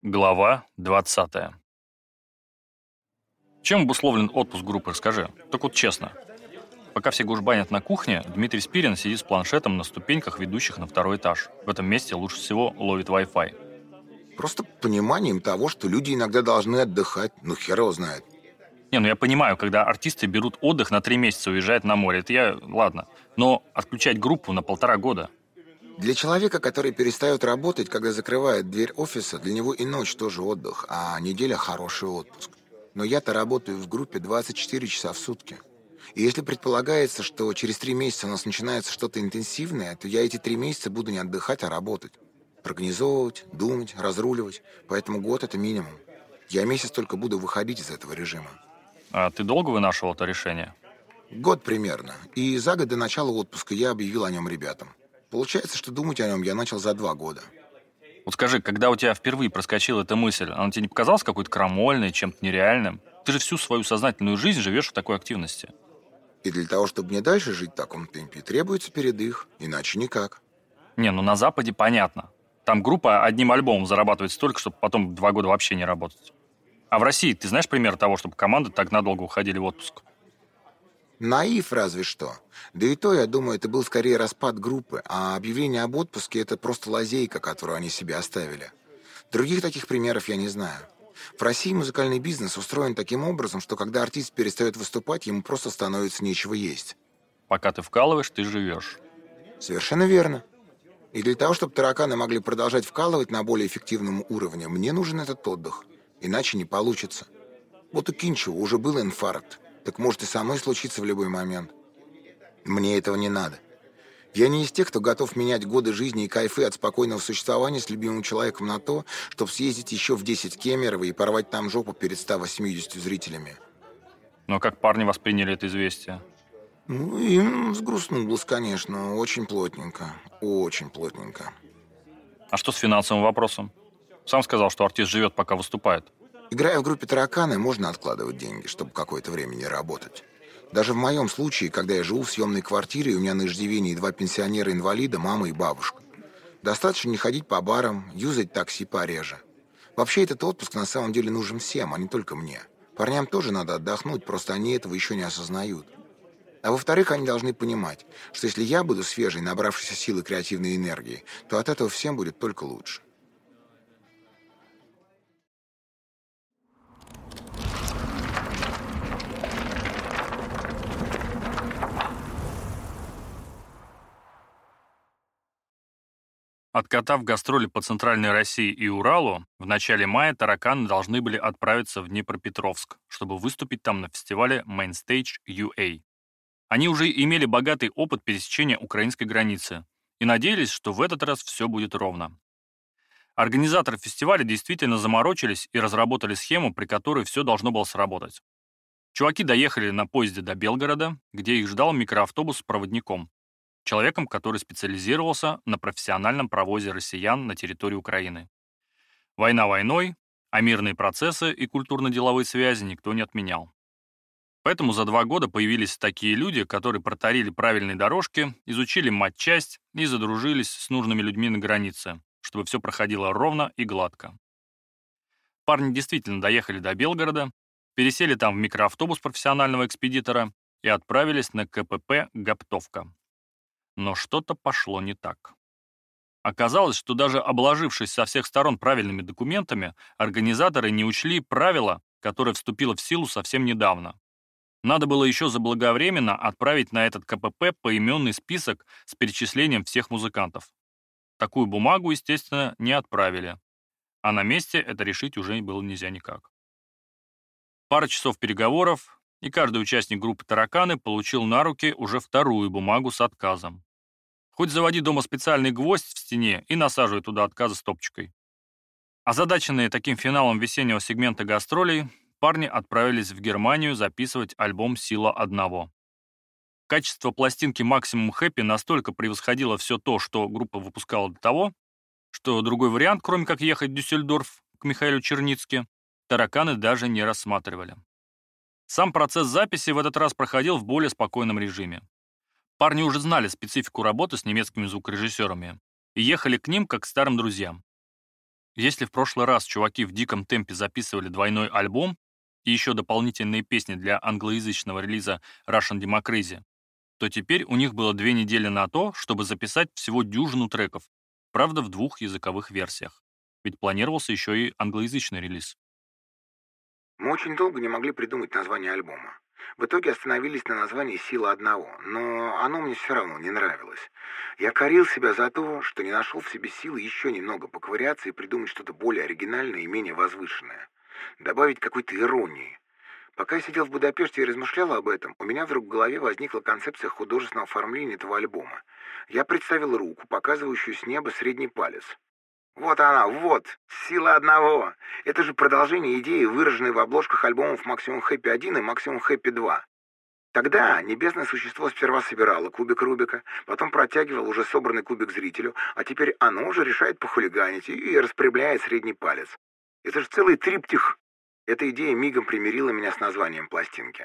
Глава 20. Чем обусловлен отпуск группы, расскажи? Так вот честно. Пока все гужбанят на кухне, Дмитрий Спирин сидит с планшетом на ступеньках, ведущих на второй этаж. В этом месте лучше всего ловит Wi-Fi. Просто пониманием того, что люди иногда должны отдыхать. Ну, хер его знает. Не, я понимаю, когда артисты берут отдых на 3 месяца, уезжают на море. Ладно. Но отключать группу на 1,5 года. Для человека, который перестает работать, когда закрывает дверь офиса, для него и ночь тоже отдых, а неделя – хороший отпуск. Но я-то работаю в группе 24 часа в сутки. И если предполагается, что через 3 месяца у нас начинается что-то интенсивное, то я эти 3 месяца буду не отдыхать, а работать. Организовывать, думать, разруливать. Поэтому год – это минимум. Я месяц только буду выходить из этого режима. А ты долго вынашивал это решение? Год примерно. И за год до начала отпуска я объявил о нем ребятам. Получается, что думать о нем я начал за 2 года. Вот скажи, когда у тебя впервые проскочила эта мысль, она тебе не показалась какой-то крамольной, чем-то нереальным? Ты же всю свою сознательную жизнь живешь в такой активности. И для того, чтобы мне дальше жить в таком темпе, требуется передых, иначе никак. Не, на Западе понятно. Там группа одним альбомом зарабатывает столько, чтобы потом 2 года вообще не работать. А в России ты знаешь пример того, чтобы команды так надолго уходили в отпуск? Наив разве что. Да и то, я думаю, это был скорее распад группы, а объявление об отпуске – это просто лазейка, которую они себе оставили. Других таких примеров я не знаю. В России музыкальный бизнес устроен таким образом, что когда артист перестает выступать, ему просто становится нечего есть. Пока ты вкалываешь, ты живешь. Совершенно верно. И для того, чтобы тараканы могли продолжать вкалывать на более эффективном уровне, мне нужен этот отдых. Иначе не получится. Вот у Кинчева уже был инфаркт. Так может и со мной случиться в любой момент. Мне этого не надо. Я не из тех, кто готов менять годы жизни и кайфы от спокойного существования с любимым человеком на то, чтобы съездить еще в 10 Кемерово и порвать там жопу перед 180 зрителями. Но как парни восприняли это известие? Ну, им взгрустнулось, конечно, очень плотненько. Очень плотненько. А что с финансовым вопросом? Сам сказал, что артист живет, пока выступает. Играя в группе «Тараканы», можно откладывать деньги, чтобы какое-то время не работать. Даже в моем случае, когда я живу в съемной квартире, и у меня на иждивении 2 пенсионера-инвалида, мама и бабушка. Достаточно не ходить по барам, юзать такси пореже. Вообще, этот отпуск на самом деле нужен всем, а не только мне. Парням тоже надо отдохнуть, просто они этого еще не осознают. А во-вторых, они должны понимать, что если я буду свежей, набравшейся силы креативной энергии, то от этого всем будет только лучше. Откатав гастроли по Центральной России и Уралу, в начале мая тараканы должны были отправиться в Днепропетровск, чтобы выступить там на фестивале Mainstage UA. Они уже имели богатый опыт пересечения украинской границы и надеялись, что в этот раз все будет ровно. Организаторы фестиваля действительно заморочились и разработали схему, при которой все должно было сработать. Чуваки доехали на поезде до Белгорода, где их ждал микроавтобус с проводником, человеком, который специализировался на профессиональном провозе россиян на территорию Украины. Война войной, а мирные процессы и культурно-деловые связи никто не отменял. Поэтому за 2 года появились такие люди, которые протарили правильные дорожки, изучили матчасть и задружились с нужными людьми на границе, чтобы все проходило ровно и гладко. Парни действительно доехали до Белгорода, пересели там в микроавтобус профессионального экспедитора и отправились на КПП «Гоптовка». Но что-то пошло не так. Оказалось, что даже обложившись со всех сторон правильными документами, организаторы не учли правило, которое вступило в силу совсем недавно. Надо было еще заблаговременно отправить на этот КПП поименный список с перечислением всех музыкантов. Такую бумагу, естественно, не отправили. А на месте это решить уже было нельзя никак. Пара часов переговоров, и каждый участник группы «Тараканы» получил на руки уже вторую бумагу с отказом. Хоть заводи дома специальный гвоздь в стене и насаживай туда отказы стопчикой. Озадаченные таким финалом весеннего сегмента гастролей, парни отправились в Германию записывать альбом «Сила одного». Качество пластинки «Максимум Хэппи» настолько превосходило все то, что группа выпускала до того, что другой вариант, кроме как ехать в Дюссельдорф к Михаилу Черницки, тараканы даже не рассматривали. Сам процесс записи в этот раз проходил в более спокойном режиме. Парни уже знали специфику работы с немецкими звукорежиссерами и ехали к ним как к старым друзьям. Если в прошлый раз чуваки в диком темпе записывали двойной альбом и еще дополнительные песни для англоязычного релиза Russian Democracy, то теперь у них было 2 недели на то, чтобы записать всего дюжину треков, правда в 2 языковых версиях. Ведь планировался еще и англоязычный релиз. Мы очень долго не могли придумать название альбома. В итоге остановились на названии «Сила одного», но оно мне все равно не нравилось. Я корил себя за то, что не нашел в себе силы еще немного поковыряться и придумать что-то более оригинальное и менее возвышенное. Добавить какой-то иронии. Пока я сидел в Будапеште и размышлял об этом, у меня вдруг в голове возникла концепция художественного оформления этого альбома. Я представил руку, показывающую с неба средний палец. Вот она, вот, «Сила одного». Это же продолжение идеи, выраженной в обложках альбомов «Максимум Хэппи 1» и «Максимум Хэппи 2». Тогда небесное существо сперва собирало кубик Рубика, потом протягивало уже собранный кубик зрителю, а теперь оно уже решает похулиганить и распрямляет средний палец. Это же целый триптих. Эта идея мигом примирила меня с названием пластинки.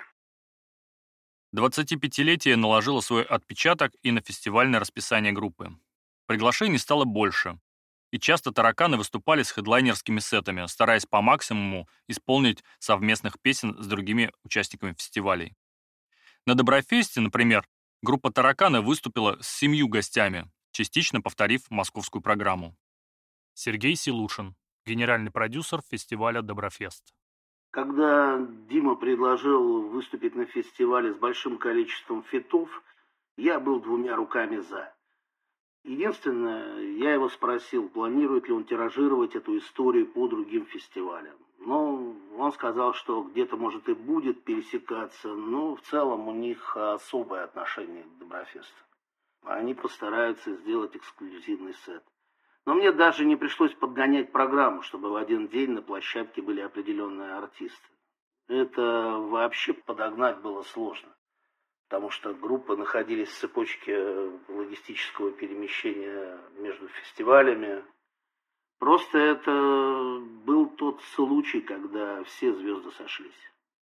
25-летие наложило свой отпечаток и на фестивальное расписание группы. Приглашений стало больше, и часто тараканы выступали с хедлайнерскими сетами, стараясь по максимуму исполнить совместных песен с другими участниками фестивалей. На Доброфесте, например, группа «Тараканы» выступила с 7 гостями, частично повторив московскую программу. Сергей Силушин, генеральный продюсер фестиваля «Доброфест». Когда Дима предложил выступить на фестивале с большим количеством фитов, я был 2 руками «за». Единственное, я его спросил, планирует ли он тиражировать эту историю по другим фестивалям. Но он сказал, что где-то, может, и будет пересекаться, но в целом у них особое отношение к Доброфесту. Они постараются сделать эксклюзивный сет. Но мне даже не пришлось подгонять программу, чтобы в один день на площадке были определенные артисты. Это вообще подогнать было сложно, потому что группы находились в цепочке логистического перемещения между фестивалями. Просто это был тот случай, когда все звезды сошлись.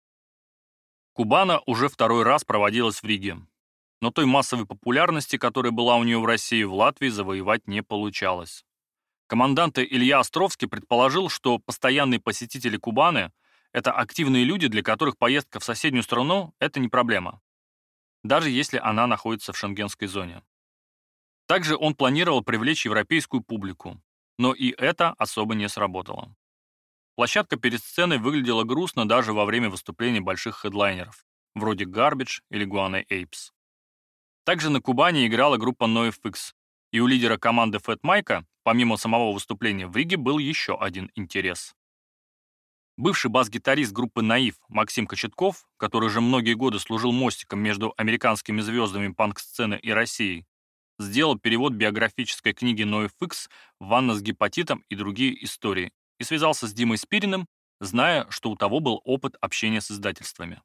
Кубана уже 2-й раз проводилась в Риге. Но той массовой популярности, которая была у нее в России, в Латвии завоевать не получалось. Командант Илья Островский предположил, что постоянные посетители Кубаны – это активные люди, для которых поездка в соседнюю страну – это не проблема, даже если она находится в шенгенской зоне. Также он планировал привлечь европейскую публику, но и это особо не сработало. Площадка перед сценой выглядела грустно даже во время выступлений больших хедлайнеров, вроде Garbage или Guano Apes. Также на Кубани играла группа NoFX, и у лидера команды Fat Mike, помимо самого выступления в Риге, был еще один интерес. Бывший бас-гитарист группы «Наив» Максим Кочетков, который уже многие годы служил мостиком между американскими звездами панк-сцены и Россией, сделал перевод биографической книги NoFX «Ванна с гепатитом и другие истории» и связался с Димой Спириным, зная, что у того был опыт общения с издательствами.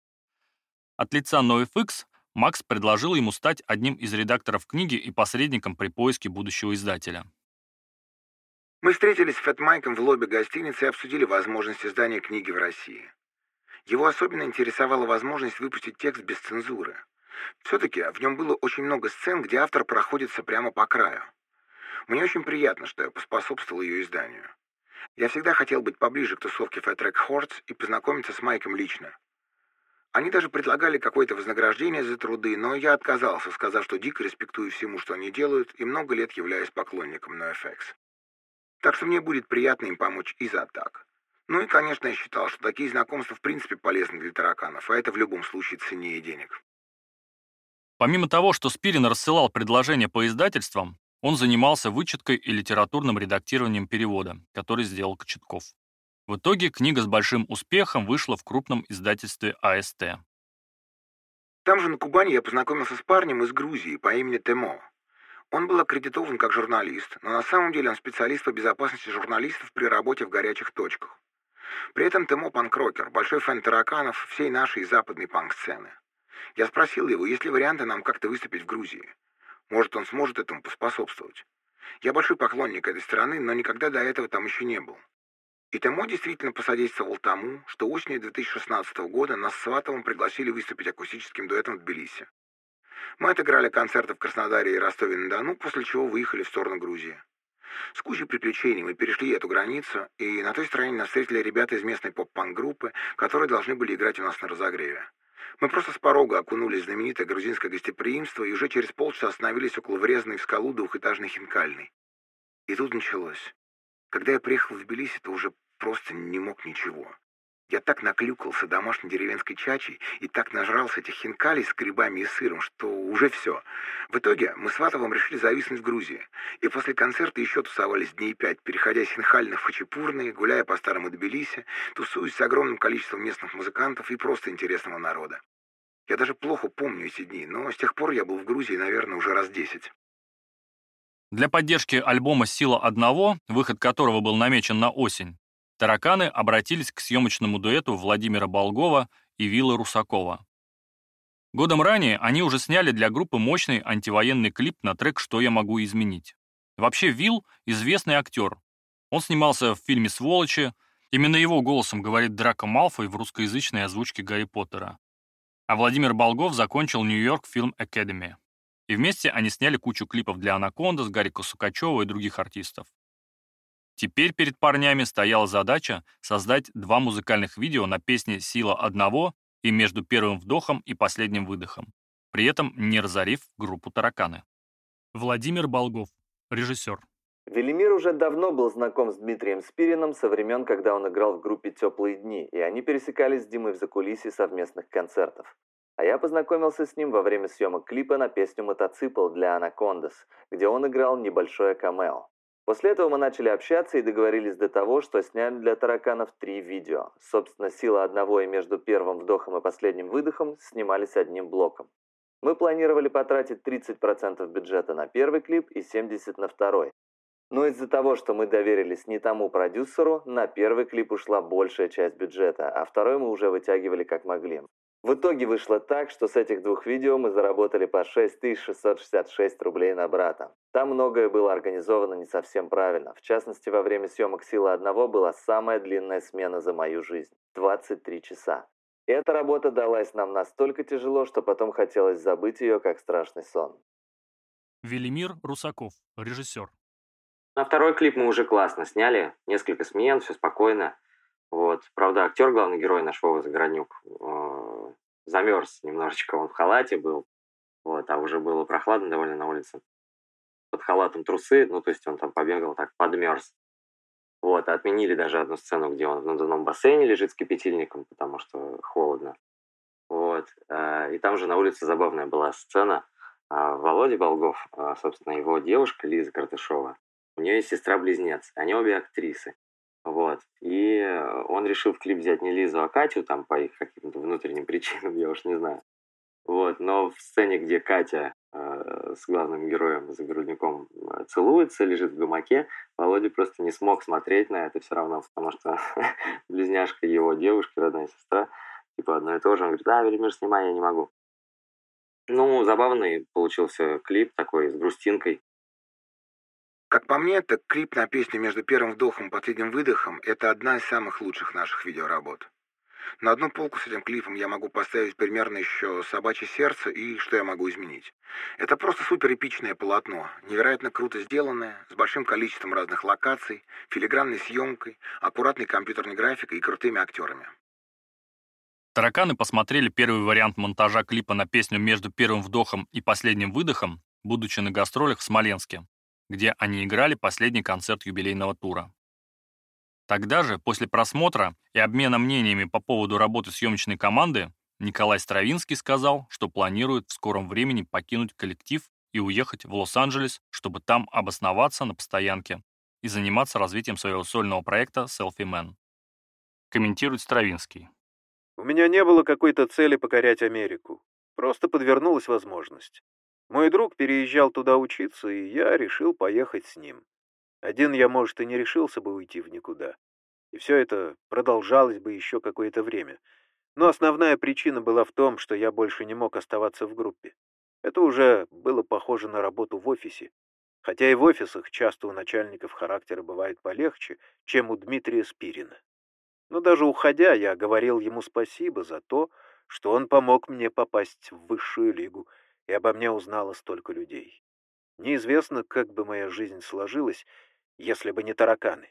От лица NoFX Макс предложил ему стать одним из редакторов книги и посредником при поиске будущего издателя. Мы встретились с Фэт Майком в лобби гостиницы и обсудили возможность издания книги в России. Его особенно интересовала возможность выпустить текст без цензуры. Все-таки в нем было очень много сцен, где автор проходится прямо по краю. Мне очень приятно, что я поспособствовал ее изданию. Я всегда хотел быть поближе к тусовке Fat Records и познакомиться с Майком лично. Они даже предлагали какое-то вознаграждение за труды, но я отказался, сказав, что дико респектую всему, что они делают, и много лет являюсь поклонником NoFX. Так что мне будет приятно им помочь и за так. Ну и, конечно, я считал, что такие знакомства в принципе полезны для тараканов, а это в любом случае ценнее денег. Помимо того, что Спирин рассылал предложения по издательствам, он занимался вычеткой и литературным редактированием перевода, который сделал Кочетков. В итоге книга с большим успехом вышла в крупном издательстве АСТ. Там же на Кубани я познакомился с парнем из Грузии по имени Темо. Он был аккредитован как журналист, но на самом деле он специалист по безопасности журналистов при работе в горячих точках. При этом Темо панк-рокер, большой фэн тараканов, всей нашей западной панк-сцены. Я спросил его, есть ли варианты нам как-то выступить в Грузии. Может, он сможет этому поспособствовать. Я большой поклонник этой страны, но никогда до этого там еще не был. И Темо действительно посодействовал тому, что осенью 2016 года нас с Сватовым пригласили выступить акустическим дуэтом в Тбилиси. Мы отыграли концерты в Краснодаре и Ростове-на-Дону, после чего выехали в сторону Грузии. С кучей приключений мы перешли эту границу, и на той стороне нас встретили ребята из местной поп-панк-группы, которые должны были играть у нас на разогреве. Мы просто с порога окунулись в знаменитое грузинское гостеприимство и уже через полчаса остановились около врезанной в скалу двухэтажной хинкальной. И тут началось. Когда я приехал в Тбилиси, то уже просто не мог ничего. Я так наклюкался домашней деревенской чачей и так нажрался этих хинкалей с грибами и сыром, что уже все. В итоге мы с Ватовым решили зависнуть в Грузии. И после концерта еще тусовались дней 5, переходя с хинхальных в хачапурные, гуляя по старому Тбилиси, тусуясь с огромным количеством местных музыкантов и просто интересного народа. Я даже плохо помню эти дни, но с тех пор я был в Грузии, наверное, уже раз 10. Для поддержки альбома «Сила одного», выход которого был намечен на осень, «Тараканы» обратились к съемочному дуэту Владимира Болгова и Виллы Русакова. Годом ранее они уже сняли для группы мощный антивоенный клип на трек «Что я могу изменить». Вообще Вилл – известный актер. Он снимался в фильме «Сволочи». Именно его голосом говорит Драко Малфой в русскоязычной озвучке Гарри Поттера. А Владимир Болгов закончил Нью-Йорк Film Academy. И вместе они сняли кучу клипов для «Анакондас», Гарика Сукачева и других артистов. Теперь перед парнями стояла задача создать 2 музыкальных видео на песни «Сила одного» и «Между первым вдохом и последним выдохом», при этом не разорив группу «Тараканы». Владимир Болгов, режиссер. Велимир уже давно был знаком с Дмитрием Спириным со времен, когда он играл в группе «Теплые дни», и они пересекались с Димой в закулисье совместных концертов. А я познакомился с ним во время съемок клипа на песню «Мотоцикл» для «Анакондас», где он играл небольшое камео. После этого мы начали общаться и договорились до того, что сняли для «Тараканов» 3 видео. Собственно, «Сила одного» и «Между первым вдохом и последним выдохом» снимались одним блоком. Мы планировали потратить 30% бюджета на первый клип и 70% на второй. Но из-за того, что мы доверились не тому продюсеру, на первый клип ушла большая часть бюджета, а второй мы уже вытягивали как могли. В итоге вышло так, что с этих 2 видео мы заработали по 6666 рублей на брата. Там многое было организовано не совсем правильно. В частности, во время съемок «Силы одного» была самая длинная смена за мою жизнь – 23 часа. И эта работа далась нам настолько тяжело, что потом хотелось забыть ее, как страшный сон. Велимир Русаков, режиссер. На второй клип мы уже классно сняли, несколько смен, все спокойно. Вот. Правда, актер, главный герой наш Вова Загороднюк, замерз немножечко, он в халате был, вот, а уже было прохладно довольно на улице. Под халатом трусы, ну, то есть он там побегал, так подмерз. Вот, отменили даже одну сцену, где он в надувном бассейне лежит с кипятильником, потому что холодно. Вот, и там же на улице забавная была сцена. Володя Болгов, собственно, его девушка Лиза Картышова, у нее есть сестра-близнец, они обе актрисы. Вот. И он решил в клип взять не Лизу, а Катю, там, по их каким-то внутренним причинам, я уж не знаю. Вот. Но в сцене, где Катя с главным героем, Загороднюком, целуется, лежит в гамаке, Володя просто не смог смотреть на это все равно, потому что близняшка его девушки, родная сестра, типа одно и то же. Он говорит: Велимир, снимай, я не могу. Ну, забавный получился клип такой, с грустинкой. Как по мне, так клип на песню «Между первым вдохом и последним выдохом» — это одна из самых лучших наших видеоработ. На одну полку с этим клипом я могу поставить примерно еще «Собачье сердце» и «Что я могу изменить». Это просто супер эпичное полотно, невероятно круто сделанное, с большим количеством разных локаций, филигранной съемкой, аккуратной компьютерной графикой и крутыми актерами. Тараканы посмотрели первый вариант монтажа клипа на песню «Между первым вдохом и последним выдохом», будучи на гастролях в Смоленске, где они играли последний концерт юбилейного тура. Тогда же, после просмотра и обмена мнениями по поводу работы съемочной команды, Николай Стравинский сказал, что планирует в скором времени покинуть коллектив и уехать в Лос-Анджелес, чтобы там обосноваться на постоянке и заниматься развитием своего сольного проекта Selfie Man. Комментирует Стравинский. У меня не было какой-то цели покорять Америку. Просто подвернулась возможность. Мой друг переезжал туда учиться, и я решил поехать с ним. Один я, может, и не решился бы уйти в никуда. И все это продолжалось бы еще какое-то время. Но основная причина была в том, что я больше не мог оставаться в группе. Это уже было похоже на работу в офисе. Хотя и в офисах часто у начальников характеры бывают полегче, чем у Дмитрия Спирина. Но даже уходя, я говорил ему спасибо за то, что он помог мне попасть в высшую лигу, и обо мне узнало столько людей. Неизвестно, как бы моя жизнь сложилась, если бы не тараканы.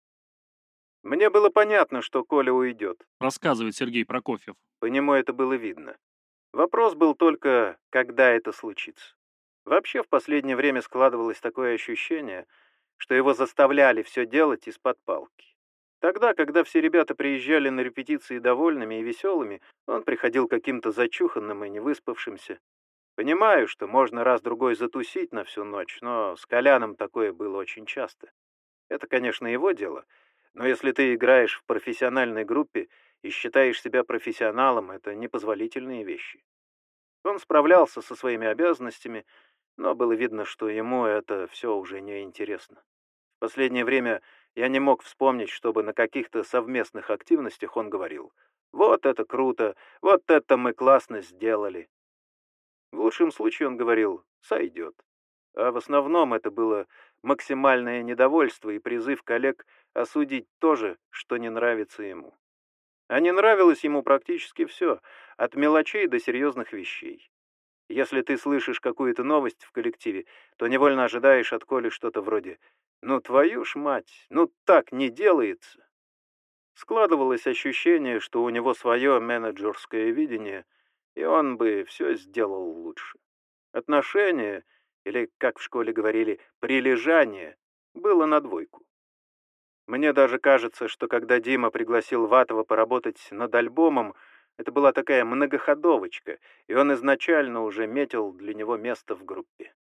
Мне было понятно, что Коля уйдет. Рассказывает Сергей Прокофьев. По нему это было видно. Вопрос был только, когда это случится. Вообще, в последнее время складывалось такое ощущение, что его заставляли все делать из-под палки. Тогда, когда все ребята приезжали на репетиции довольными и веселыми, он приходил каким-то зачуханным и невыспавшимся. Понимаю, что можно раз-другой затусить на всю ночь, но с Коляном такое было очень часто. Это, конечно, его дело, но если ты играешь в профессиональной группе и считаешь себя профессионалом, это непозволительные вещи. Он справлялся со своими обязанностями, но было видно, что ему это все уже не интересно. В последнее время я не мог вспомнить, чтобы на каких-то совместных активностях он говорил: «Вот это круто! Вот это мы классно сделали!» В лучшем случае он говорил: «Сойдет». А в основном это было максимальное недовольство и призыв коллег осудить то же, что не нравится ему. А не нравилось ему практически все, от мелочей до серьезных вещей. Если ты слышишь какую-то новость в коллективе, то невольно ожидаешь от Коли что-то вроде: «Ну твою ж мать, ну так не делается». Складывалось ощущение, что у него свое менеджерское видение, и он бы все сделал лучше. Отношение, или, как в школе говорили, прилежание, было на двойку. Мне даже кажется, что когда Дима пригласил Ватова поработать над альбомом, это была такая многоходовочка, и он изначально уже метил для него место в группе.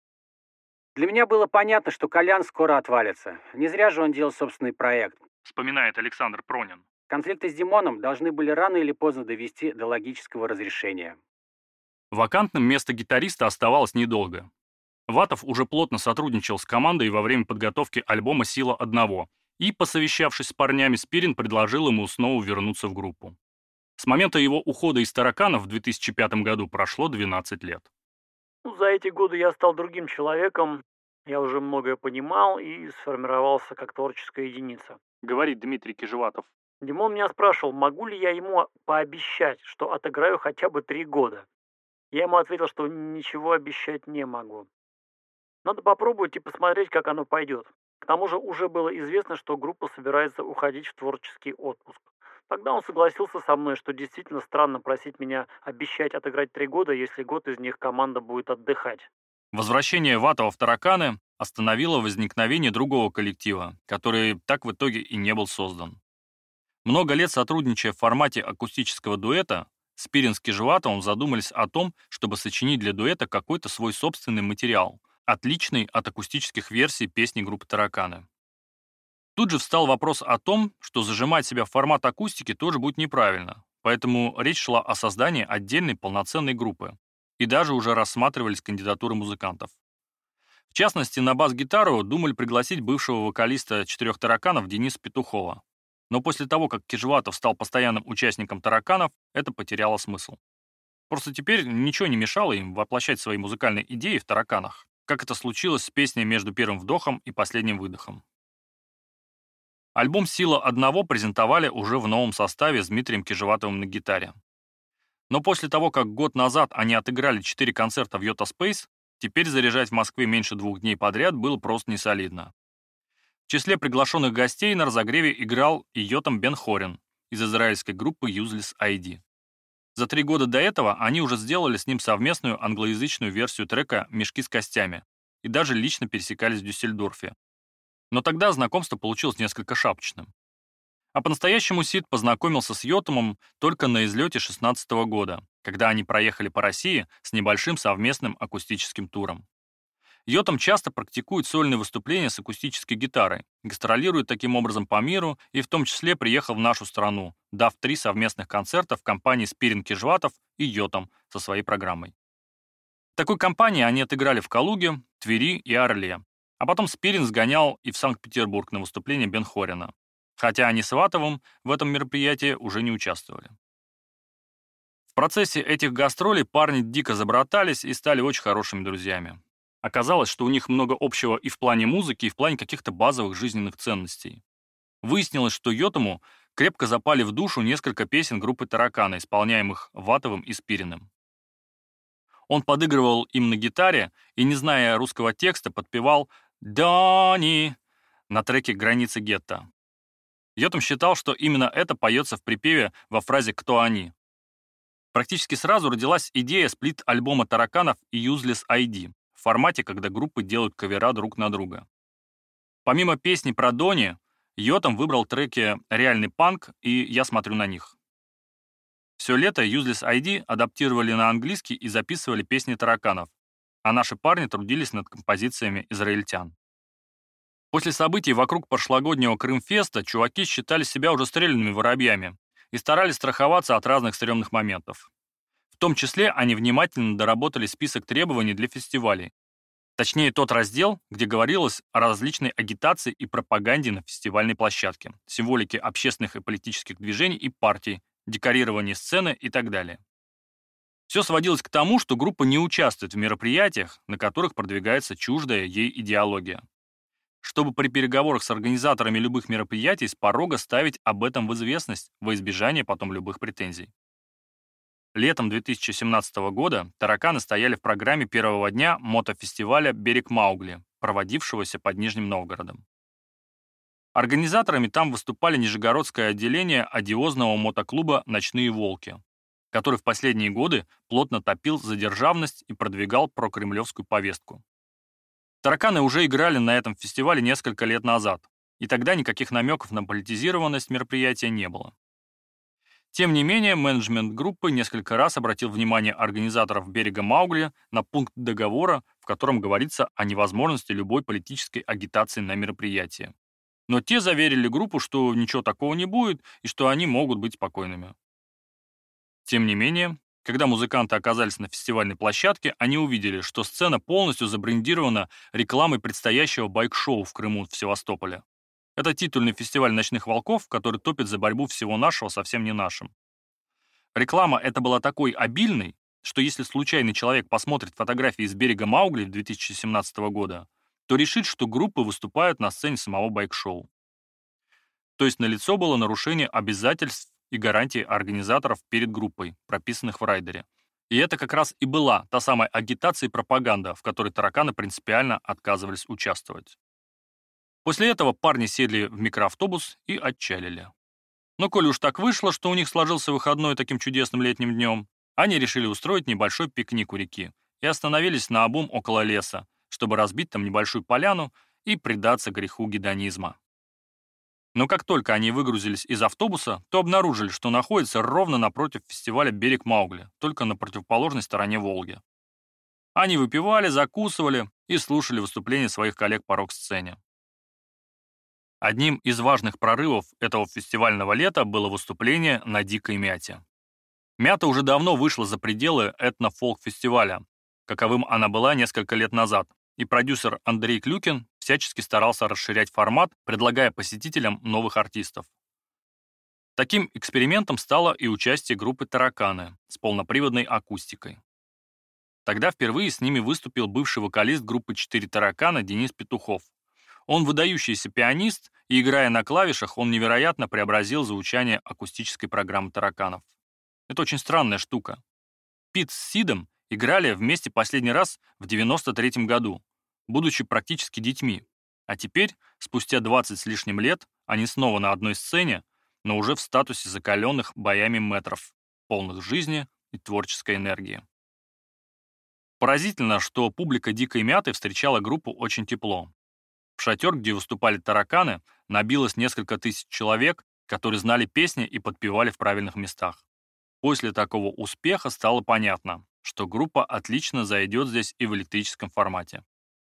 Для меня было понятно, что Колян скоро отвалится. Не зря же он делал собственный проект. Вспоминает Александр Пронин. Конфликты с Димоном должны были рано или поздно довести до логического разрешения. Вакантным место гитариста оставалось недолго. Ватов уже плотно сотрудничал с командой во время подготовки альбома «Сила одного», и, посовещавшись с парнями, Спирин предложил ему снова вернуться в группу. С момента его ухода из «Тараканов» в 2005 году прошло 12 лет. За эти годы я стал другим человеком, я уже многое понимал и сформировался как творческая единица. Говорит Дмитрий Кижеватов. Димон меня спрашивал, могу ли я ему пообещать, что отыграю хотя бы 3 года. Я ему ответил, что ничего обещать не могу. Надо попробовать и посмотреть, как оно пойдет. К тому же уже было известно, что группа собирается уходить в творческий отпуск. Тогда он согласился со мной, что действительно странно просить меня обещать отыграть 3 года, если год из них команда будет отдыхать. Возвращение Ватова в «Тараканы» остановило возникновение другого коллектива, который так в итоге и не был создан. Много лет сотрудничая в формате акустического дуэта, Спирин с Кижеватовым задумались о том, чтобы сочинить для дуэта какой-то свой собственный материал, отличный от акустических версий песни группы «Тараканы». Тут же встал вопрос о том, что зажимать себя в формат акустики тоже будет неправильно, поэтому речь шла о создании отдельной полноценной группы, и даже уже рассматривались кандидатуры музыкантов. В частности, на бас-гитару думали пригласить бывшего вокалиста «Четырех тараканов» Дениса Петухова. Но после того, как Кижеватов стал постоянным участником «Тараканов», это потеряло смысл. Просто теперь ничего не мешало им воплощать свои музыкальные идеи в «Тараканах», как это случилось с песней «Между первым вдохом и последним выдохом». Альбом «Сила одного» презентовали уже в новом составе с Дмитрием Кижеватовым на гитаре. Но после того, как год назад они отыграли 4 концерта в Йота Спейс, теперь заряжать в Москве меньше 2 дней подряд было просто несолидно. В числе приглашенных гостей на разогреве играл и Йотам Бен Хорен из израильской группы Useless ID. За 3 года до этого они уже сделали с ним совместную англоязычную версию трека «Мешки с костями» и даже лично пересекались в Дюссельдорфе. Но тогда знакомство получилось несколько шапочным. А по-настоящему Сид познакомился с Йотамом только на излете 2016 года, когда они проехали по России с небольшим совместным акустическим туром. Йотам часто практикует сольные выступления с акустической гитарой, гастролирует таким образом по миру и в том числе приехал в нашу страну, дав 3 совместных концерта в компании Спирин Кижеватов и Йотам со своей программой. В такой компании они отыграли в Калуге, Твери и Орле, а потом Спирин сгонял и в Санкт-Петербург на выступление Бен Хорена, хотя они с Ватовым в этом мероприятии уже не участвовали. В процессе этих гастролей парни дико забратались и стали очень хорошими друзьями. Оказалось, что у них много общего и в плане музыки, и в плане каких-то базовых жизненных ценностей. Выяснилось, что Йотаму крепко запали в душу несколько песен группы «Тараканы», исполняемых Ватовым и Спириным. Он подыгрывал им на гитаре и, не зная русского текста, подпевал «Дони, на треке «Границы гетто». Йотам считал, что именно это поется в припеве во фразе «Кто они?». Практически сразу родилась идея сплит-альбома «Тараканов» и «Useless ID» в формате, когда группы делают кавера друг на друга. Помимо песни про Дони, Йотам выбрал треки «Реальный панк» и «Я смотрю на них». Все лето Useless ID адаптировали на английский и записывали песни тараканов, а наши парни трудились над композициями израильтян. После событий вокруг прошлогоднего Крымфеста чуваки считали себя уже стрелянными воробьями и старались страховаться от разных стрёмных моментов. В том числе они внимательно доработали список требований для фестивалей. Точнее, тот раздел, где говорилось о различной агитации и пропаганде на фестивальной площадке, символике общественных и политических движений и партий, декорировании сцены и так далее. Все сводилось к тому, что группа не участвует в мероприятиях, на которых продвигается чуждая ей идеология. Чтобы при переговорах с организаторами любых мероприятий с порога ставить об этом в известность, во избежание потом любых претензий. Летом 2017 года тараканы стояли в программе первого дня мотофестиваля «Берег Маугли», проводившегося под Нижним Новгородом. Организаторами там выступали нижегородское отделение одиозного мотоклуба «Ночные волки», который в последние годы плотно топил за державность и продвигал прокремлевскую повестку. Тараканы уже играли на этом фестивале несколько лет назад, и тогда никаких намеков на политизированность мероприятия не было. Тем не менее, менеджмент группы несколько раз обратил внимание организаторов «Берега Маугли» на пункт договора, в котором говорится о невозможности любой политической агитации на мероприятии. Но те заверили группу, что ничего такого не будет и что они могут быть спокойными. Тем не менее, когда музыканты оказались на фестивальной площадке, они увидели, что сцена полностью забрендирована рекламой предстоящего байк-шоу в Крыму, в Севастополе. Это титульный фестиваль «Ночных волков», который топит за борьбу всего нашего совсем не нашим. Реклама эта была такой обильной, что если случайный человек посмотрит фотографии из «Берега Маугли» 2017 года, то решит, что группы выступают на сцене самого байк-шоу. То есть налицо было нарушение обязательств и гарантий организаторов перед группой, прописанных в райдере. И это как раз и была та самая агитация и пропаганда, в которой тараканы принципиально отказывались участвовать. После этого парни сели в микроавтобус и отчалили. Но коли уж так вышло, что у них сложился выходной таким чудесным летним днем, они решили устроить небольшой пикник у реки и остановились наобум около леса, чтобы разбить там небольшую поляну и предаться греху гедонизма. Но как только они выгрузились из автобуса, то обнаружили, что находятся ровно напротив фестиваля «Берег Маугли», только на противоположной стороне Волги. Они выпивали, закусывали и слушали выступления своих коллег по рок-сцене. Одним из важных прорывов этого фестивального лета было выступление на «Дикой мяте». «Мята» уже давно вышла за пределы этно-фолк-фестиваля, каковым она была несколько лет назад, и продюсер Андрей Клюкин всячески старался расширять формат, предлагая посетителям новых артистов. Таким экспериментом стало и участие группы «Тараканы» с полноприводной акустикой. Тогда впервые с ними выступил бывший вокалист группы «Четыре таракана» Денис Петухов. Он выдающийся пианист, и, играя на клавишах, он невероятно преобразил звучание акустической программы «Тараканов». Это очень странная штука. Пит с Сидом играли вместе последний раз в 1993 году, будучи практически детьми. А теперь, спустя 20 с лишним лет, они снова на одной сцене, но уже в статусе закаленных боями мэтров, полных жизни и творческой энергии. Поразительно, что публика «Дикой мяты» встречала группу очень тепло. В шатер, где выступали тараканы, набилось несколько тысяч человек, которые знали песни и подпевали в правильных местах. После такого успеха стало понятно, что группа отлично зайдет здесь и в электрическом формате.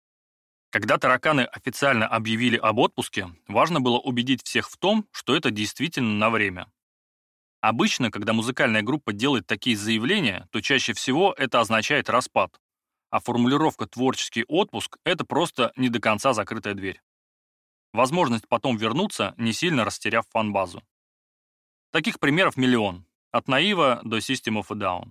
Когда тараканы официально объявили об отпуске, важно было убедить всех в том, что это действительно на время. Обычно, когда музыкальная группа делает такие заявления, то чаще всего это означает распад. А формулировка «творческий отпуск» — это просто не до конца закрытая дверь. Возможность потом вернуться, не сильно растеряв фан-базу. Таких примеров миллион, от Наива до System of a Down.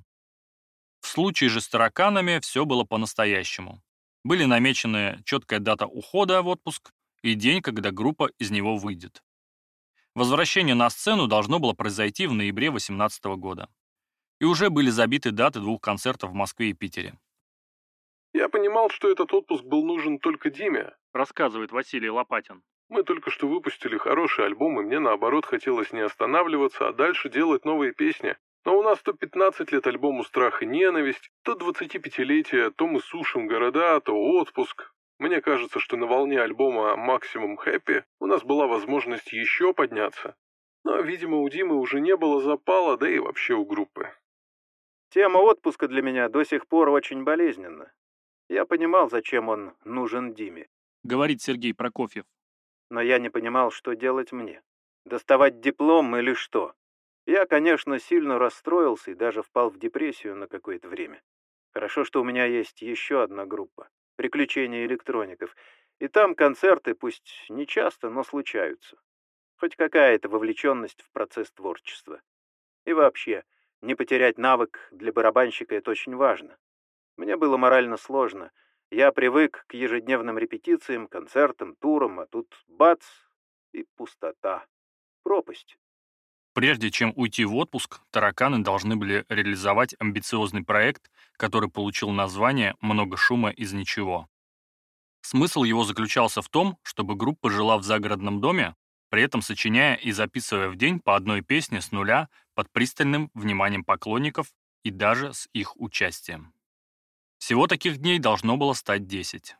В случае же с тараканами все было по-настоящему. Были намечены четкая дата ухода в отпуск и день, когда группа из него выйдет. Возвращение на сцену должно было произойти в ноябре 2018 года. И уже были забиты даты 2 концертов в Москве и Питере. «Я понимал, что этот отпуск был нужен только Диме», рассказывает Василий Лопатин. Мы только что выпустили хороший альбом, и мне, наоборот, хотелось не останавливаться, а дальше делать новые песни. Но у нас то 15 лет альбому «Страх и ненависть», то 25-летие, то мы сушим города, то отпуск. Мне кажется, что на волне альбома «Максимум Хэппи» у нас была возможность еще подняться. Но, видимо, у Димы уже не было запала, да и вообще у группы. Тема отпуска для меня до сих пор очень болезненна. Я понимал, зачем он нужен Диме. Говорит Сергей Прокофьев. Но я не понимал, что делать мне. Доставать диплом или что? Я, конечно, сильно расстроился и даже впал в депрессию на какое-то время. Хорошо, что у меня есть еще одна группа — «Приключения электроников». И там концерты, пусть не часто, но случаются. Хоть какая-то вовлеченность в процесс творчества. И вообще, не потерять навык для барабанщика — это очень важно. Мне было морально сложно. Я привык к ежедневным репетициям, концертам, турам, а тут бац — и пустота. Пропасть. Прежде чем уйти в отпуск, тараканы должны были реализовать амбициозный проект, который получил название «Много шума из ничего». Смысл его заключался в том, чтобы группа жила в загородном доме, при этом сочиняя и записывая в день по одной песне с нуля под пристальным вниманием поклонников и даже с их участием. Всего таких дней должно было стать 10.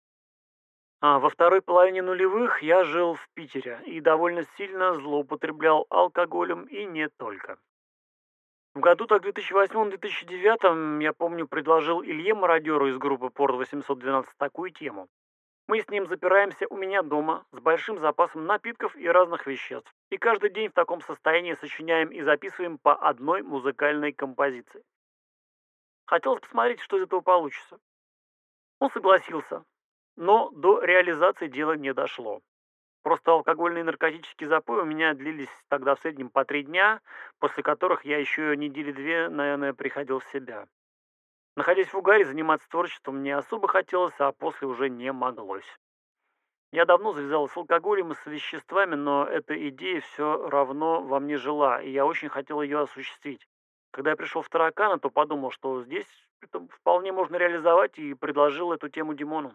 Во второй половине нулевых я жил в Питере и довольно сильно злоупотреблял алкоголем и не только. В году так 2008-2009 я помню, предложил Илье Мародеру из группы Порт 812 такую тему. Мы с ним запираемся у меня дома с большим запасом напитков и разных веществ. И каждый день в таком состоянии сочиняем и записываем по одной музыкальной композиции. Хотелось посмотреть, что из этого получится. Он согласился, но до реализации дело не дошло. Просто алкогольные и наркотические запои у меня длились тогда в среднем по 3 дня, после которых я еще недели 2, наверное, приходил в себя. Находясь в угаре, заниматься творчеством не особо хотелось, а после уже не моглось. Я давно завязал с алкоголем и с веществами, но эта идея все равно во мне жила, и я очень хотел ее осуществить. Когда я пришел в «Тараканы», то подумал, что здесь это вполне можно реализовать, и предложил эту тему Димону.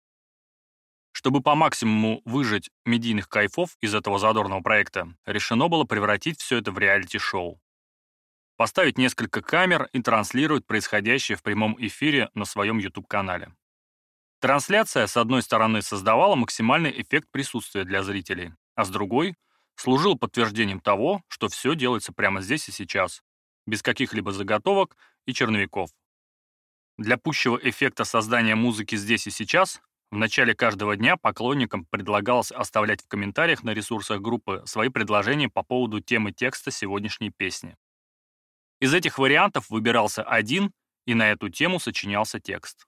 Чтобы по максимуму выжать медийных кайфов из этого задорного проекта, решено было превратить все это в реалити-шоу. Поставить несколько камер и транслировать происходящее в прямом эфире на своем YouTube-канале. Трансляция, с одной стороны, создавала максимальный эффект присутствия для зрителей, а с другой — служила подтверждением того, что все делается прямо здесь и сейчас, без каких-либо заготовок и черновиков. Для пущего эффекта создания музыки здесь и сейчас в начале каждого дня поклонникам предлагалось оставлять в комментариях на ресурсах группы свои предложения по поводу темы текста сегодняшней песни. Из этих вариантов выбирался один, и на эту тему сочинялся текст.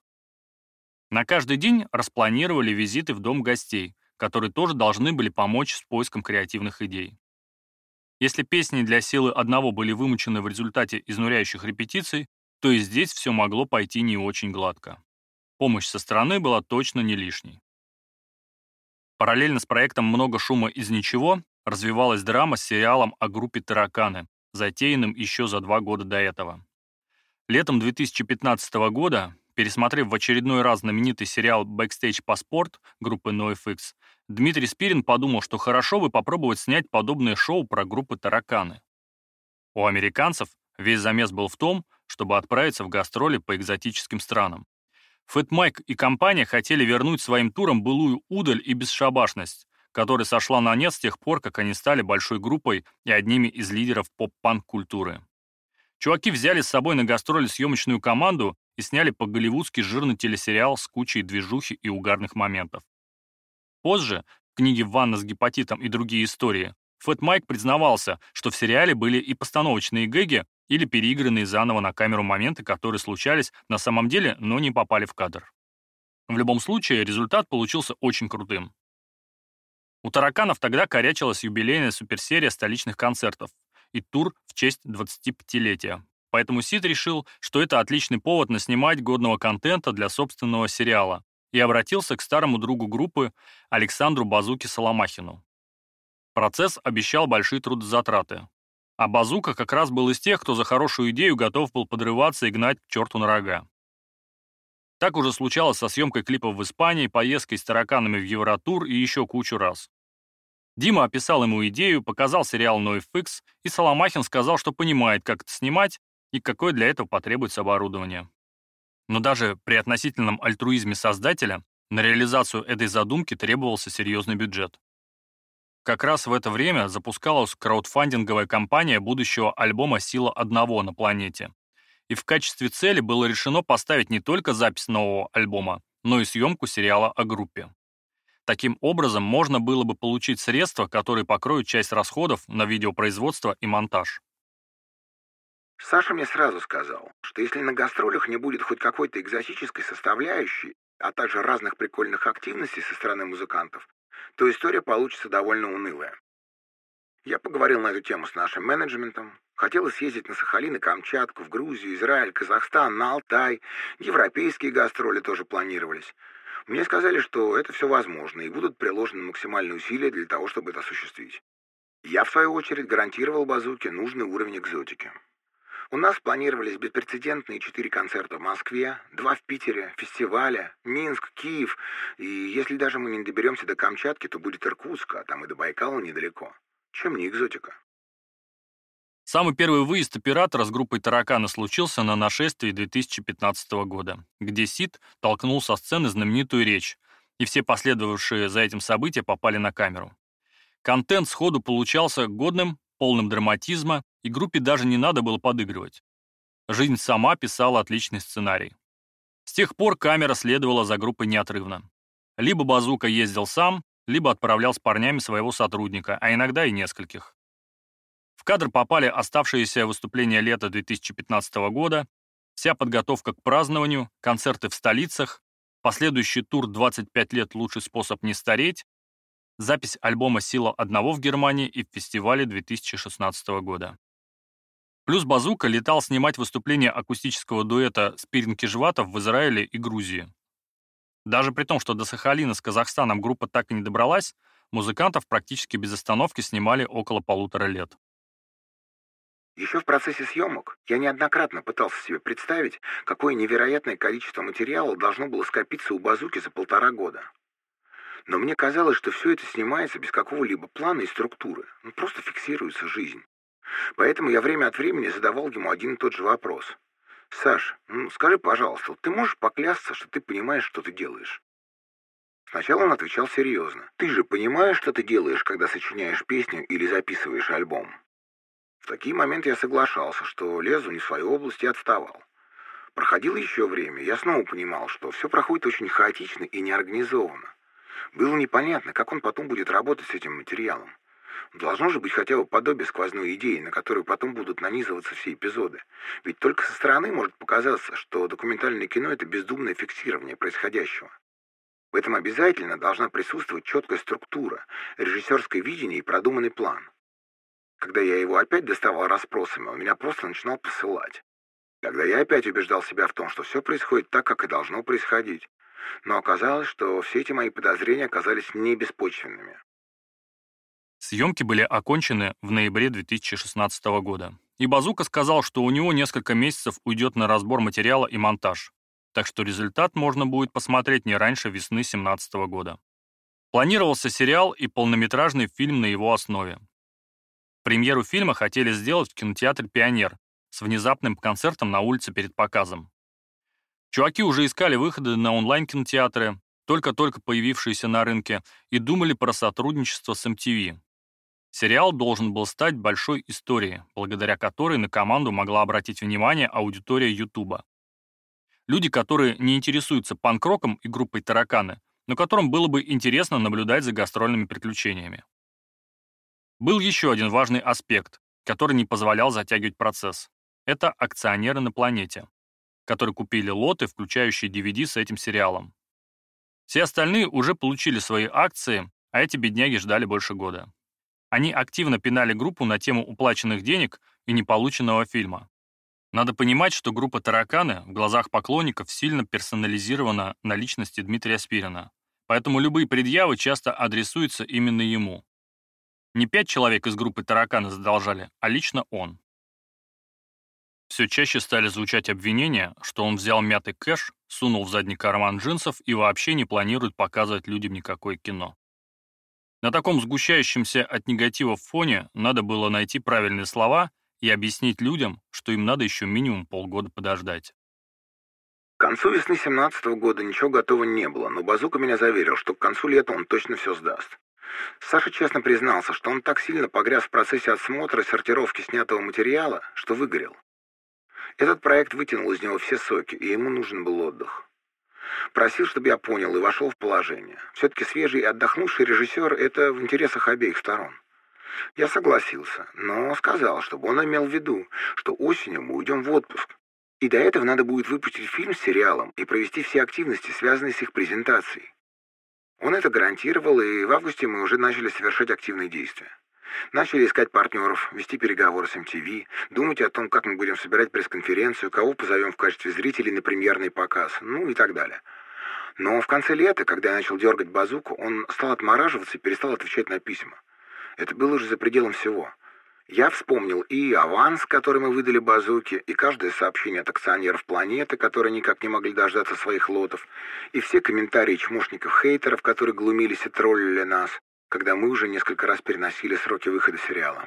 На каждый день распланировали визиты в дом гостей, которые тоже должны были помочь с поиском креативных идей. Если песни для силы одного были вымучены в результате изнуряющих репетиций, то и здесь все могло пойти не очень гладко. Помощь со стороны была точно не лишней. Параллельно с проектом «Много шума из ничего» развивалась драма с сериалом о группе «Тараканы», затеянным еще за 2 года до этого. Летом 2015 года, пересмотрев в очередной раз знаменитый сериал «Бэкстейдж Паспорт» группы NoFX, Дмитрий Спирин подумал, что хорошо бы попробовать снять подобное шоу про группы «Тараканы». У американцев весь замес был в том, чтобы отправиться в гастроли по экзотическим странам. Фэт Майк и компания хотели вернуть своим турам былую удаль и бесшабашность, которая сошла на нет с тех пор, как они стали большой группой и одними из лидеров поп-панк-культуры. Чуваки взяли с собой на гастроли съемочную команду и сняли по-голливудски жирный телесериал с кучей движухи и угарных моментов. Позже, в книге «Ванна с гепатитом и другие истории», Фэт Майк признавался, что в сериале были и постановочные гэги, или переигранные заново на камеру моменты, которые случались на самом деле, но не попали в кадр. В любом случае, результат получился очень крутым. У «Тараканов» тогда корячилась юбилейная суперсерия столичных концертов и тур в честь 25-летия. Поэтому Сид решил, что это отличный повод наснимать годного контента для собственного сериала, и обратился к старому другу группы Александру «Базуке» Соломахину. Процесс обещал большие трудозатраты. А Базука как раз был из тех, кто за хорошую идею готов был подрываться и гнать к черту на рога. Так уже случалось со съемкой клипов в Испании, поездкой с «Тараканами» в Евротур и еще кучу раз. Дима описал ему идею, показал сериал NoFX, и Соломахин сказал, что понимает, как это снимать и какое для этого потребуется оборудование. Но даже при относительном альтруизме создателя на реализацию этой задумки требовался серьезный бюджет. Как раз в это время запускалась краудфандинговая кампания будущего альбома «Сила одного» на планете. И в качестве цели было решено поставить не только запись нового альбома, но и съемку сериала о группе. Таким образом, можно было бы получить средства, которые покроют часть расходов на видеопроизводство и монтаж. Саша мне сразу сказал, что если на гастролях не будет хоть какой-то экзотической составляющей, а также разных прикольных активностей со стороны музыкантов, то история получится довольно унылая. Я поговорил на эту тему с нашим менеджментом. Хотелось съездить на Сахалин и Камчатку, в Грузию, Израиль, Казахстан, на Алтай. Европейские гастроли тоже планировались. Мне сказали, что это все возможно, и будут приложены максимальные усилия для того, чтобы это осуществить. Я, в свою очередь, гарантировал Базуке нужный уровень экзотики. У нас планировались беспрецедентные 4 концерта в Москве, 2 в Питере, фестиваля, Минск, Киев. И если даже мы не доберемся до Камчатки, то будет Иркутск, а там и до Байкала недалеко. Чем не экзотика? Самый первый выезд оператора с группой «Тараканы» случился на нашествии 2015 года, где Сид толкнул со сцены знаменитую речь, и все последовавшие за этим события попали на камеру. Контент сходу получался годным, полным драматизма, и группе даже не надо было подыгрывать. Жизнь сама писала отличный сценарий. С тех пор камера следовала за группой неотрывно. Либо Базука ездил сам, либо отправлял с парнями своего сотрудника, а иногда и нескольких. В кадр попали оставшиеся выступления лета 2015 года, вся подготовка к празднованию, концерты в столицах, последующий тур «25 лет. Лучший способ не стареть», запись альбома «Сила одного» в Германии и в фестивале 2016 года. Плюс Базука летал снимать выступления акустического дуэта Спирин-Кижватов в Израиле и Грузии. Даже при том, что до Сахалина с Казахстаном группа так и не добралась, музыкантов практически без остановки снимали около 1,5 лет. Еще в процессе съемок я неоднократно пытался себе представить, какое невероятное количество материала должно было скопиться у Базуки за 1,5 года. Но мне казалось, что все это снимается без какого-либо плана и структуры. Просто фиксируется жизнь. Поэтому я время от времени задавал ему один и тот же вопрос. «Саш, скажи, пожалуйста, ты можешь поклясться, что ты понимаешь, что ты делаешь?» Сначала он отвечал серьезно. «Ты же понимаешь, что ты делаешь, когда сочиняешь песню или записываешь альбом?» В такие моменты я соглашался, что лезу не в свою область и отставал. Проходило еще время, я снова понимал, что все проходит очень хаотично и неорганизованно. Было непонятно, как он потом будет работать с этим материалом. Должно же быть хотя бы подобие сквозной идеи, на которую потом будут нанизываться все эпизоды. Ведь только со стороны может показаться, что документальное кино — это бездумное фиксирование происходящего. В этом обязательно должна присутствовать четкая структура, режиссерское видение и продуманный план. Когда я его опять доставал расспросами, он меня просто начинал посылать. Тогда я опять убеждал себя в том, что все происходит так, как и должно происходить. Но оказалось, что все эти мои подозрения оказались не беспочвенными. Съемки были окончены в ноябре 2016 года. И Базука сказал, что у него несколько месяцев уйдет на разбор материала и монтаж. Так что результат можно будет посмотреть не раньше весны 2017 года. Планировался сериал и полнометражный фильм на его основе. Премьеру фильма хотели сделать в кинотеатре «Пионер» с внезапным концертом на улице перед показом. Чуваки уже искали выходы на онлайн-кинотеатры, только-только появившиеся на рынке, и думали про сотрудничество с MTV. Сериал должен был стать большой историей, благодаря которой на команду могла обратить внимание аудитория Ютуба. Люди, которые не интересуются панк-роком и группой «Тараканы», но которым было бы интересно наблюдать за гастрольными приключениями. Был еще один важный аспект, который не позволял затягивать процесс. Это акционеры на планете, которые купили лоты, включающие DVD с этим сериалом. Все остальные уже получили свои акции, а эти бедняги ждали больше года. Они активно пинали группу на тему уплаченных денег и неполученного фильма. Надо понимать, что группа «Тараканы» в глазах поклонников сильно персонализирована на личности Дмитрия Спирина, поэтому любые предъявы часто адресуются именно ему. Не 5 человек из группы «Тараканы» задолжали, а лично он. Все чаще стали звучать обвинения, что он взял мятый кэш, сунул в задний карман джинсов и вообще не планирует показывать людям никакое кино. На таком сгущающемся от негатива фоне надо было найти правильные слова и объяснить людям, что им надо еще минимум полгода подождать. К концу весны 17-го года ничего готово не было, но Базука меня заверил, что к концу лета он точно все сдаст. Саша честно признался, что он так сильно погряз в процессе отсмотра и сортировки снятого материала, что выгорел. Этот проект вытянул из него все соки, и ему нужен был отдых. Просил, чтобы я понял и вошел в положение. Все-таки свежий и отдохнувший режиссер – это в интересах обеих сторон. Я согласился, но сказал, чтобы он имел в виду, что осенью мы уйдем в отпуск. И до этого надо будет выпустить фильм с сериалом и провести все активности, связанные с их презентацией. Он это гарантировал, и в августе мы уже начали совершать активные действия. Начали искать партнеров, вести переговоры с MTV, думать о том, как мы будем собирать пресс-конференцию, кого позовем в качестве зрителей на премьерный показ, ну и так далее. Но в конце лета, когда я начал дергать Базуку, он стал отмораживаться и перестал отвечать на письма. Это было уже за пределом всего. Я вспомнил и аванс, который мы выдали Базуке, и каждое сообщение от акционеров «Планеты», которые никак не могли дождаться своих лотов, и все комментарии чмошников-хейтеров, которые глумились и троллили нас, когда мы уже несколько раз переносили сроки выхода сериала.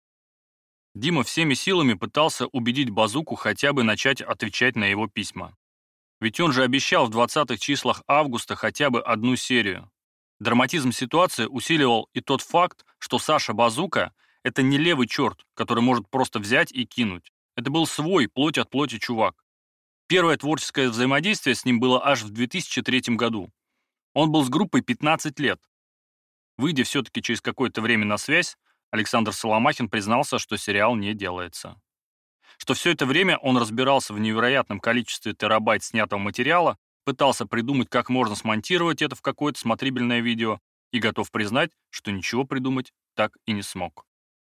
Дима всеми силами пытался убедить Базуку хотя бы начать отвечать на его письма. Ведь он же обещал в 20-х числах августа хотя бы одну серию. Драматизм ситуации усиливал и тот факт, что Саша Базука — это не левый черт, который может просто взять и кинуть. Это был свой, плоть от плоти чувак. Первое творческое взаимодействие с ним было аж в 2003 году. Он был с группой 15 лет. Выйдя все-таки через какое-то время на связь, Александр Соломахин признался, что сериал не делается. Что все это время он разбирался в невероятном количестве терабайт снятого материала, пытался придумать, как можно смонтировать это в какое-то смотрибельное видео, и готов признать, что ничего придумать так и не смог.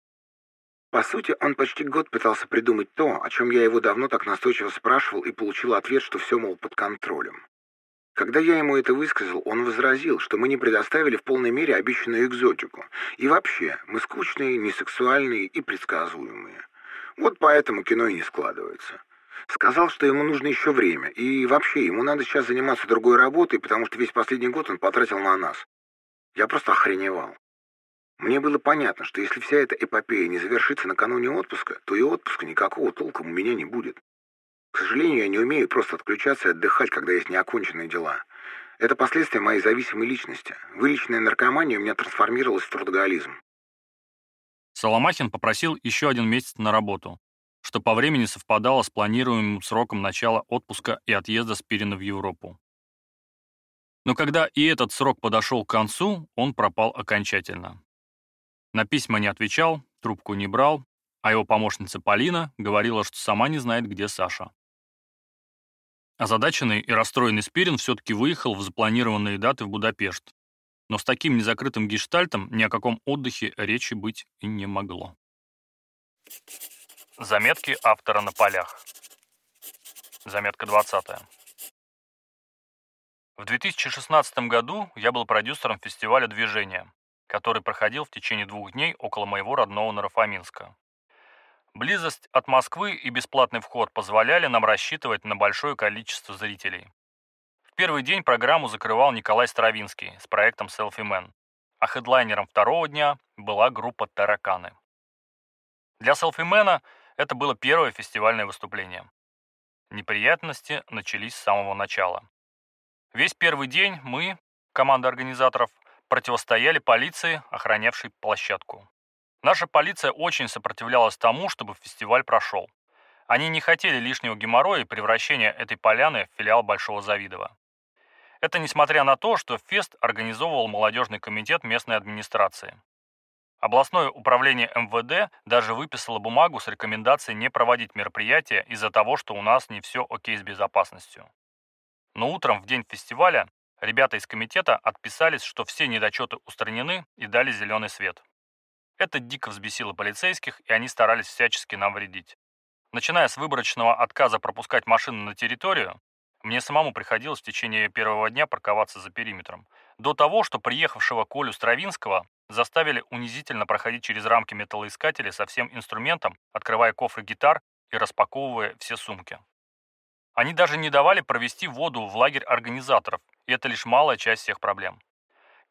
По сути, он почти год пытался придумать то, о чем я его давно так настойчиво спрашивал, и получил ответ, что все, мол, под контролем. Когда я ему это высказал, он возразил, что мы не предоставили в полной мере обещанную экзотику. И вообще, мы скучные, несексуальные и предсказуемые. Вот поэтому кино и не складывается. Сказал, что ему нужно еще время, и вообще, ему надо сейчас заниматься другой работой, потому что весь последний год он потратил на нас. Я просто охреневал. Мне было понятно, что если вся эта эпопея не завершится накануне отпуска, то и отпуска никакого толком у меня не будет. К сожалению, я не умею просто отключаться и отдыхать, когда есть неоконченные дела. Это последствия моей зависимой личности. Вылеченная наркомания у меня трансформировалась в трудоголизм. Соломахин попросил еще 1 месяц на работу, что по времени совпадало с планируемым сроком начала отпуска и отъезда Спирина в Европу. Но когда и этот срок подошел к концу, он пропал окончательно. На письма не отвечал, трубку не брал, а его помощница Полина говорила, что сама не знает, где Саша. Озадаченный и расстроенный Спирин все-таки выехал в запланированные даты в Будапешт. Но с таким незакрытым гештальтом ни о каком отдыхе речи быть и не могло. Заметки автора на полях. Заметка 20. В 2016 году я был продюсером фестиваля «Движение», который проходил в течение 2 дней около моего родного Наро-Фоминска. Близость от Москвы и бесплатный вход позволяли нам рассчитывать на большое количество зрителей. В первый день программу закрывал Николай Стравинский с проектом «Selfie Man», а хедлайнером второго дня была группа «Тараканы». Для «Selfie Man» это было первое фестивальное выступление. Неприятности начались с самого начала. Весь первый день мы, команда организаторов, противостояли полиции, охранявшей площадку. Наша полиция очень сопротивлялась тому, чтобы фестиваль прошел. Они не хотели лишнего геморроя и превращения этой поляны в филиал Большого Завидова. Это несмотря на то, что фест организовывал молодежный комитет местной администрации. Областное управление МВД даже выписало бумагу с рекомендацией не проводить мероприятия из-за того, что у нас не все окей с безопасностью. Но утром в день фестиваля ребята из комитета отписались, что все недочеты устранены и дали зеленый свет. Это дико взбесило полицейских, и они старались всячески нам вредить. Начиная с выборочного отказа пропускать машины на территорию, мне самому приходилось в течение первого дня парковаться за периметром, до того, что приехавшего Колю Стравинского заставили унизительно проходить через рамки металлоискателей со всем инструментом, открывая кофры гитар и распаковывая все сумки. Они даже не давали провести воду в лагерь организаторов, и это лишь малая часть всех проблем.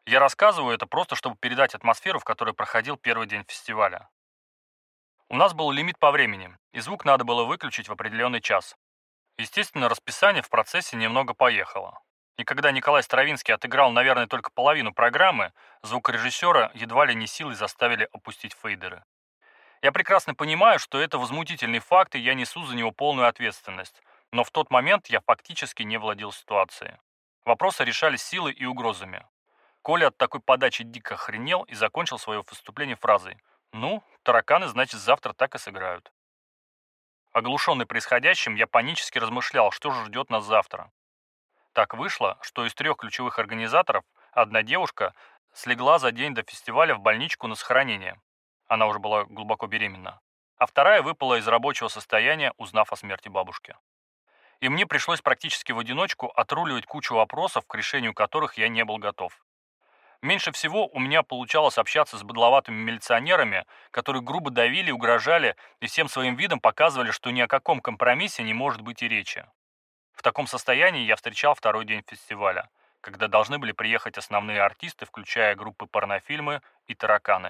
Я рассказываю это просто, чтобы передать атмосферу, в которой проходил первый день фестиваля. У нас был лимит по времени, и звук надо было выключить в определенный час. Естественно, расписание в процессе немного поехало. И когда Николай Стравинский отыграл, наверное, только половину программы, звукорежиссера едва ли не силой заставили опустить фейдеры. Я прекрасно понимаю, что это возмутительный факт, и я несу за него полную ответственность. Но в тот момент я фактически не владел ситуацией. Вопросы решались силой и угрозами. Коля от такой подачи дико охренел и закончил свое выступление фразой: «Ну, тараканы, значит, завтра так и сыграют». Оглушенный происходящим, я панически размышлял, что же ждет нас завтра. Так вышло, что из 3 ключевых организаторов одна девушка слегла за день до фестиваля в больничку на сохранение. Она уже была глубоко беременна. А вторая выпала из рабочего состояния, узнав о смерти бабушки. И мне пришлось практически в одиночку отруливать кучу вопросов, к решению которых я не был готов. Меньше всего у меня получалось общаться с быдловатыми милиционерами, которые грубо давили, угрожали и всем своим видом показывали, что ни о каком компромиссе не может быть и речи. В таком состоянии я встречал второй день фестиваля, когда должны были приехать основные артисты, включая группы «Порнофильмы» и «Тараканы».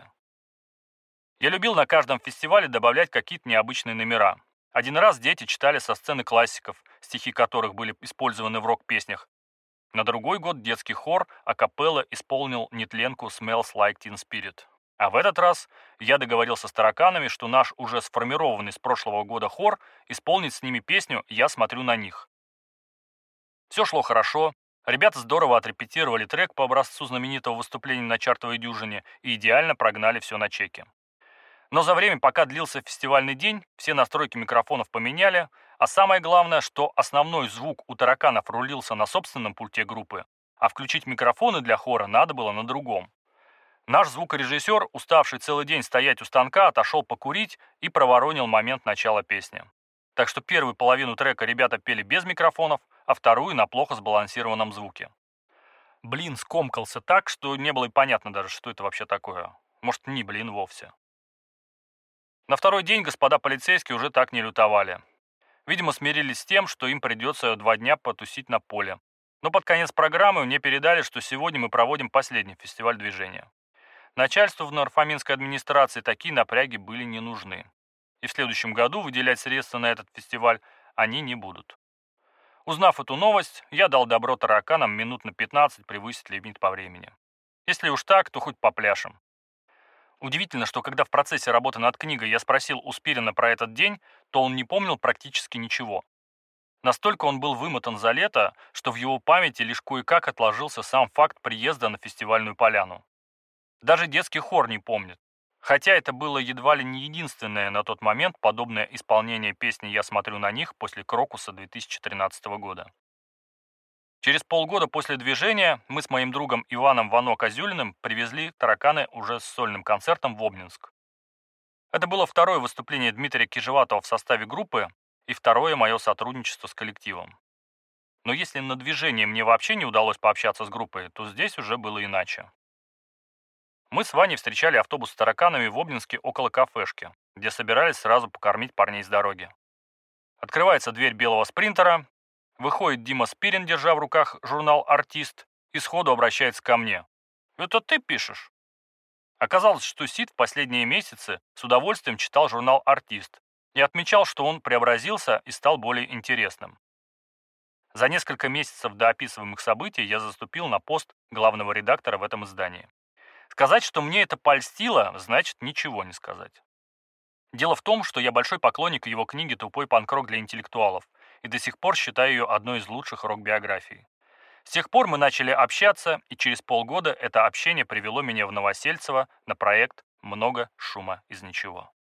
Я любил на каждом фестивале добавлять какие-то необычные номера. Один раз дети читали со сцены классиков, стихи которых были использованы в рок-песнях. На другой год детский хор акапелла исполнил нетленку «Smells Like Teen Spirit». А в этот раз я договорился с тараканами, что наш уже сформированный с прошлого года хор исполнит с ними песню «Я смотрю на них». Все шло хорошо, ребята здорово отрепетировали трек по образцу знаменитого выступления на чартовой дюжине и идеально прогнали все на чеке. Но за время, пока длился фестивальный день, все настройки микрофонов поменяли, а самое главное, что основной звук у тараканов рулился на собственном пульте группы, а включить микрофоны для хора надо было на другом. Наш звукорежиссер, уставший целый день стоять у станка, отошел покурить и проворонил момент начала песни. Так что первую половину трека ребята пели без микрофонов, а вторую на плохо сбалансированном звуке. Блин скомкался так, что не было и понятно даже, что это вообще такое. Может, не блин вовсе. На второй день господа полицейские уже так не лютовали. Видимо, смирились с тем, что им придется 2 дня потусить на поле. Но под конец программы мне передали, что сегодня мы проводим последний фестиваль движения. Начальству в нарфаминской администрации такие напряги были не нужны. И в следующем году выделять средства на этот фестиваль они не будут. Узнав эту новость, я дал добро тараканам минут на 15 превысить лимит по времени. Если уж так, то хоть попляшем. Удивительно, что когда в процессе работы над книгой я спросил у Спирина про этот день, то он не помнил практически ничего. Настолько он был вымотан за лето, что в его памяти лишь кое-как отложился сам факт приезда на фестивальную поляну. Даже детский хор не помнит. Хотя это было едва ли не единственное на тот момент подобное исполнение песни «Я смотрю на них» после Крокуса 2013 года. Через полгода после движения мы с моим другом Иваном Вано Козюлиным привезли тараканы уже с сольным концертом в Обнинск. Это было второе выступление Дмитрия Кижеватова в составе группы и второе мое сотрудничество с коллективом. Но если на движении мне вообще не удалось пообщаться с группой, то здесь уже было иначе. Мы с Ваней встречали автобус с тараканами в Обнинске около кафешки, где собирались сразу покормить парней с дороги. Открывается дверь белого спринтера, выходит Дима Спирин, держа в руках журнал «Артист», и сходу обращается ко мне. «Это ты пишешь?» Оказалось, что Сид в последние месяцы с удовольствием читал журнал «Артист» и отмечал, что он преобразился и стал более интересным. За несколько месяцев до описываемых событий я заступил на пост главного редактора в этом издании. Сказать, что мне это польстило, значит ничего не сказать. Дело в том, что я большой поклонник его книги «Тупой панк-рок для интеллектуалов» и до сих пор считаю ее одной из лучших рок-биографий. С тех пор мы начали общаться, и через полгода это общение привело меня в Новосельцево на проект «Много шума из ничего».